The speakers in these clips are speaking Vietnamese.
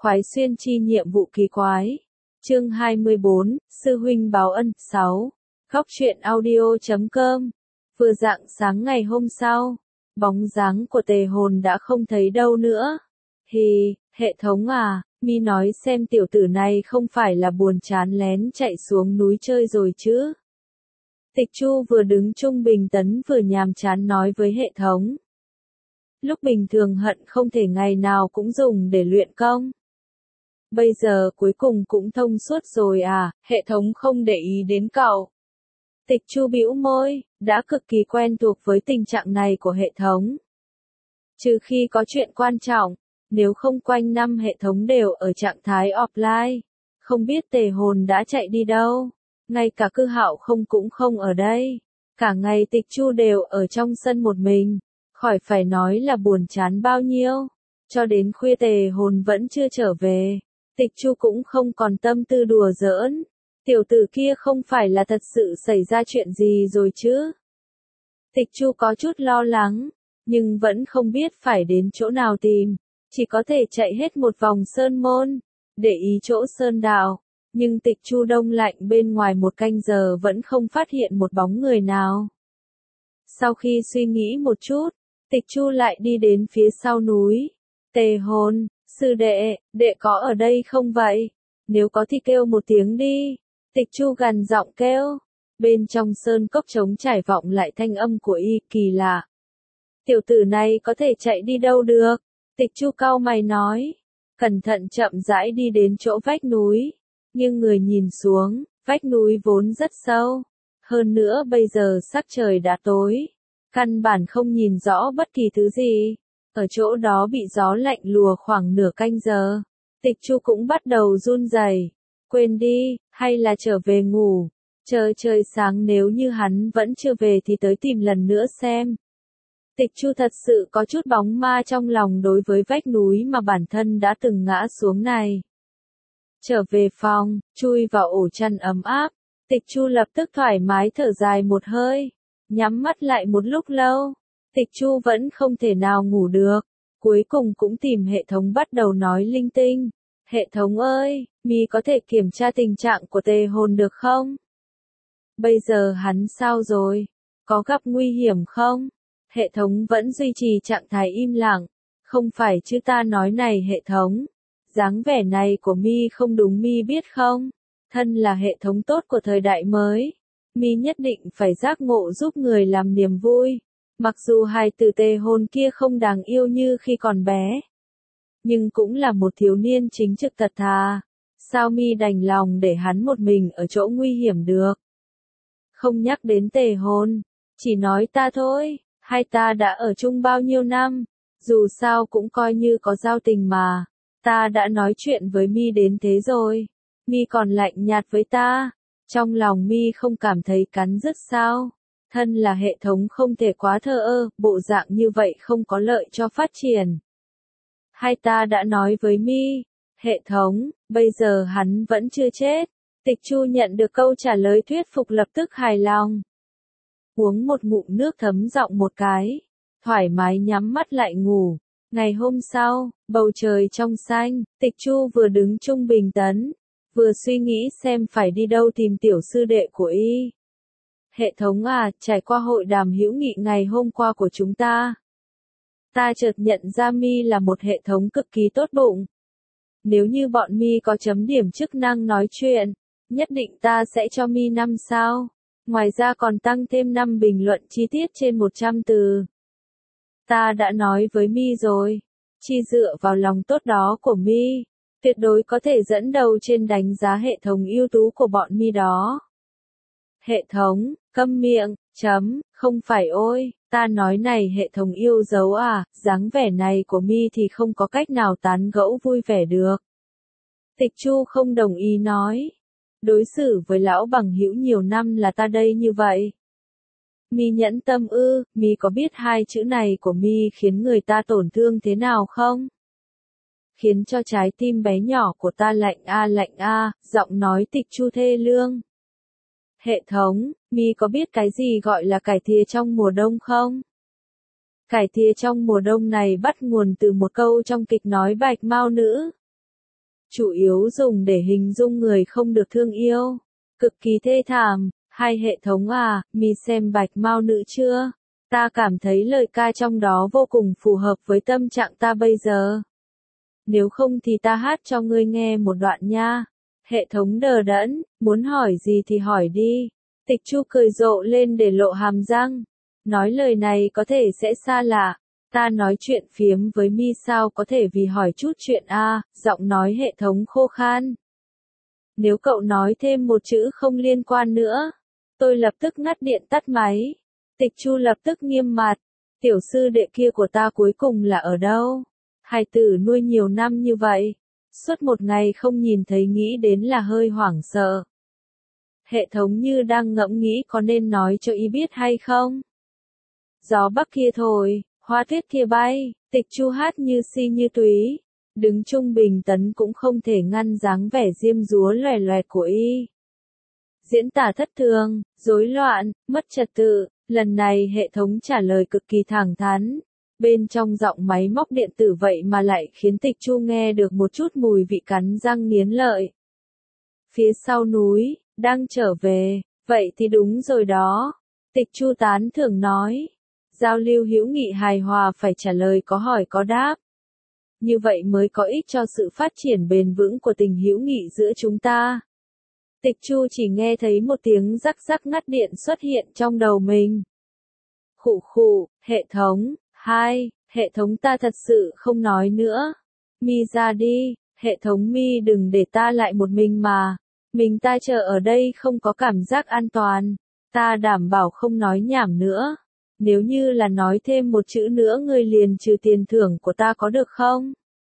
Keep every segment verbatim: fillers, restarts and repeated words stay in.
khoái xuyên chi nhiệm vụ kỳ quái. Chương hai mươi bốn, Sư huynh báo ân. sáu. Góc truyện audio chấm com. Vừa rạng sáng ngày hôm sau, bóng dáng của Tề Hồn đã không thấy đâu nữa. Hì, hệ thống à, mi nói xem tiểu tử này không phải là buồn chán lén chạy xuống núi chơi rồi chứ. Tịch Chu vừa đứng trung bình tấn vừa nhàm chán nói với hệ thống. Lúc bình thường hận không thể ngày nào cũng dùng để luyện công. Bây giờ cuối cùng cũng thông suốt rồi à, hệ thống không để ý đến cậu. Tịch Chu bĩu môi, đã cực kỳ quen thuộc với tình trạng này của hệ thống. Trừ khi có chuyện quan trọng, nếu không quanh năm hệ thống đều ở trạng thái offline. Không biết Tề Hồn đã chạy đi đâu, ngay cả Cư Hạo không cũng không ở đây. Cả ngày Tịch Chu đều ở trong sân một mình, khỏi phải nói là buồn chán bao nhiêu. Cho đến khuya Tề Hồn vẫn chưa trở về, Tịch Chu cũng không còn tâm tư đùa giỡn. Tiểu tử kia không phải là thật sự xảy ra chuyện gì rồi chứ? Tịch Chu có chút lo lắng, nhưng vẫn không biết phải đến chỗ nào tìm, chỉ có thể chạy hết một vòng sơn môn, để ý chỗ sơn đạo, nhưng Tịch Chu đông lạnh bên ngoài một canh giờ vẫn không phát hiện một bóng người nào. Sau khi suy nghĩ một chút, Tịch Chu lại đi đến phía sau núi. Tề Hồn, sư đệ, đệ có ở đây không vậy? Nếu có thì kêu một tiếng đi. Tịch Chu gằn giọng kêu. Bên trong sơn cốc trống trải vọng lại thanh âm của y, kỳ lạ. Tiểu tử này có thể chạy đi đâu được? Tịch Chu cau mày nói. Cẩn thận chậm rãi đi đến chỗ vách núi. Nhưng người nhìn xuống, vách núi vốn rất sâu. Hơn nữa bây giờ sắc trời đã tối. Căn bản không nhìn rõ bất kỳ thứ gì. Ở chỗ đó bị gió lạnh lùa khoảng nửa canh giờ. Tịch Chu cũng bắt đầu run rẩy. Quên đi, hay là trở về ngủ. Chờ trời sáng nếu như hắn vẫn chưa về thì tới tìm lần nữa xem. Tịch Chu thật sự có chút bóng ma trong lòng đối với vách núi mà bản thân đã từng ngã xuống này. Trở về phòng, chui vào ổ chăn ấm áp. Tịch Chu lập tức thoải mái thở dài một hơi. Nhắm mắt lại một lúc lâu. Tịch Chu vẫn không thể nào ngủ được. Cuối cùng cũng tìm hệ thống bắt đầu nói linh tinh. Hệ thống ơi, mi có thể kiểm tra tình trạng của Tề Hồn được không? Bây giờ hắn sao rồi? Có gặp nguy hiểm không? Hệ thống vẫn duy trì trạng thái im lặng. Không phải chứ ta nói này hệ thống. Dáng vẻ này của mi không đúng mi biết không? Thân là hệ thống tốt của thời đại mới. Mi nhất định phải giác ngộ giúp người làm niềm vui. Mặc dù hài tử Tề Hồn kia không đáng yêu như khi còn bé. Nhưng cũng là một thiếu niên chính trực thật thà. Sao mi đành lòng để hắn một mình ở chỗ nguy hiểm được? Không nhắc đến Tề Hồn, chỉ nói ta thôi, hai ta đã ở chung bao nhiêu năm, dù sao cũng coi như có giao tình mà. Ta đã nói chuyện với mi đến thế rồi, mi còn lạnh nhạt với ta, trong lòng mi không cảm thấy cắn rứt sao? Thân là hệ thống không thể quá thờ ơ, bộ dạng như vậy không có lợi cho phát triển. Hai ta đã nói với mi, hệ thống, bây giờ hắn vẫn chưa chết. Tịch Chu nhận được câu trả lời thuyết phục lập tức hài lòng. Uống một ngụm nước thấm giọng một cái, thoải mái nhắm mắt lại ngủ. Ngày hôm sau, bầu trời trong xanh, Tịch Chu vừa đứng trung bình tấn, vừa suy nghĩ xem phải đi đâu tìm tiểu sư đệ của y. Hệ thống à, trải qua hội đàm hữu nghị ngày hôm qua của chúng ta. Ta chợt nhận ra mi là một hệ thống cực kỳ tốt bụng. Nếu như bọn mi có chấm điểm chức năng nói chuyện, nhất định ta sẽ cho mi năm sao. Ngoài ra còn tăng thêm năm bình luận chi tiết trên một trăm từ. Ta đã nói với mi rồi, chi dựa vào lòng tốt đó của mi, tuyệt đối có thể dẫn đầu trên đánh giá hệ thống ưu tú của bọn mi đó. Hệ thống, câm miệng, chấm, không phải ôi, ta nói này hệ thống yêu dấu à, dáng vẻ này của mi thì không có cách nào tán gẫu vui vẻ được. Tịch Chu không đồng ý nói. Đối xử với lão bằng hữu nhiều năm là ta đây như vậy. Mi nhẫn tâm ư, mi có biết hai chữ này của mi khiến người ta tổn thương thế nào không? Khiến cho trái tim bé nhỏ của ta lạnh a lạnh a, giọng nói Tịch Chu thê lương. Hệ thống, mi có biết cái gì gọi là cải thìa trong mùa đông không? Cải thìa trong mùa đông này bắt nguồn từ một câu trong kịch nói Bạch Mao Nữ. chủ yếu dùng để hình dung người không được thương yêu. Cực kỳ thê thảm, hai hệ thống à, mi xem bạch mao nữ chưa? Ta cảm thấy lời ca trong đó vô cùng phù hợp với tâm trạng ta bây giờ. Nếu không thì ta hát cho ngươi nghe một đoạn nha. Hệ thống đờ đẫn, muốn hỏi gì thì hỏi đi. Tịch Chu cười rộ lên để lộ hàm răng. Nói lời này có thể sẽ xa lạ. Ta nói chuyện phiếm với mi sao có thể vì hỏi chút chuyện a, à, giọng nói hệ thống khô khan. Nếu cậu nói thêm một chữ không liên quan nữa, tôi lập tức ngắt điện tắt máy. Tịch Chu lập tức nghiêm mặt. Tiểu sư đệ kia của ta cuối cùng là ở đâu? Hài tử nuôi nhiều năm như vậy, suốt một ngày không nhìn thấy nghĩ đến là hơi hoảng sợ. Hệ thống như đang ngẫm nghĩ có nên nói cho y biết hay không? Gió bắc kia thổi, hoa tuyết kia bay, Tịch Chu hát như si như túy. Đứng trung bình tấn cũng không thể ngăn dáng vẻ diêm dúa loè loẹt của y. Diễn tả thất thường, rối loạn, mất trật tự, lần này hệ thống trả lời cực kỳ thẳng thắn. Bên trong giọng máy móc điện tử vậy mà lại khiến Tịch Chu nghe được một chút mùi vị cắn răng nghiến lợi. Phía sau núi, đang trở về, vậy thì đúng rồi đó. Tịch Chu tán thưởng nói. Giao lưu hữu nghị hài hòa phải trả lời có hỏi có đáp. Như vậy mới có ích cho sự phát triển bền vững của tình hữu nghị giữa chúng ta. Tịch Chu chỉ nghe thấy một tiếng rắc rắc ngắt điện xuất hiện trong đầu mình. Khụ khụ, hệ thống, hai, hệ thống ta thật sự không nói nữa. Mi ra đi, hệ thống mi đừng để ta lại một mình mà. Mình ta chờ ở đây không có cảm giác an toàn. Ta đảm bảo không nói nhảm nữa. Nếu như là nói thêm một chữ nữa ngươi liền trừ tiền thưởng của ta có được không?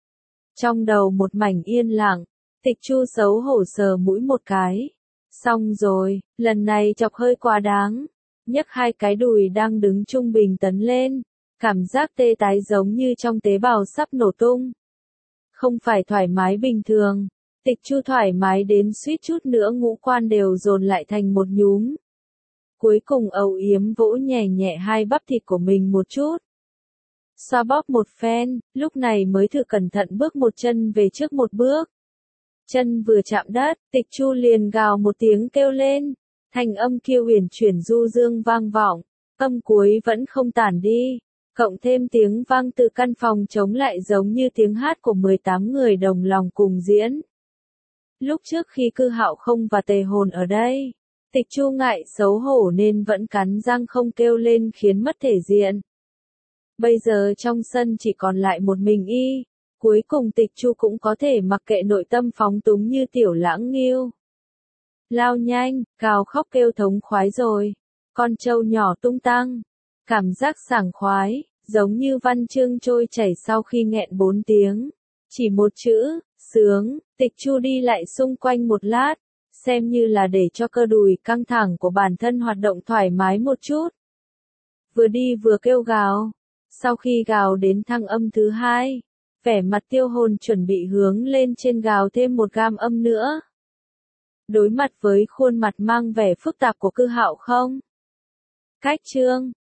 Trong đầu một mảnh yên lặng, Tịch Chu xấu hổ sờ mũi một cái. Xong rồi, lần này chọc hơi quá đáng. Nhấc hai cái đùi đang đứng trung bình tấn lên. Cảm giác tê tái giống như trong tế bào sắp nổ tung. Không phải thoải mái bình thường. Tịch Chu thoải mái đến suýt chút nữa ngũ quan đều dồn lại thành một nhúm. Cuối cùng âu yếm vỗ nhẹ nhẹ hai bắp thịt của mình một chút. Xoa bóp một phen, lúc này mới thử cẩn thận bước một chân về trước một bước. Chân vừa chạm đất, Tịch Chu liền gào một tiếng kêu lên. Thanh âm kia huyền chuyển du dương vang vọng, âm cuối vẫn không tản đi. Cộng thêm tiếng vang từ căn phòng trống lại giống như tiếng hát của mười tám người đồng lòng cùng diễn. Lúc trước khi Cư Hạo không và Tề Hồn ở đây, Tịch Chu ngại xấu hổ nên vẫn cắn răng không kêu lên khiến mất thể diện. Bây giờ trong sân chỉ còn lại một mình y, cuối cùng Tịch Chu cũng có thể mặc kệ nội tâm phóng túng như tiểu lãng nghiêu. Lao nhanh, gào khóc kêu thống khoái rồi, con trâu nhỏ tung tăng, cảm giác sảng khoái, giống như văn chương trôi chảy sau khi nghẹn bốn tiếng. Chỉ một chữ, sướng, Tịch Chu đi lại xung quanh một lát, xem như là để cho cơ đùi căng thẳng của bản thân hoạt động thoải mái một chút. Vừa đi vừa kêu gào, sau khi gào đến thăng âm thứ hai, vẻ mặt Tiêu Hồn chuẩn bị hướng lên trên gào thêm một gam âm nữa. Đối mặt với khuôn mặt mang vẻ phức tạp của Cư Hạo không? Cách chương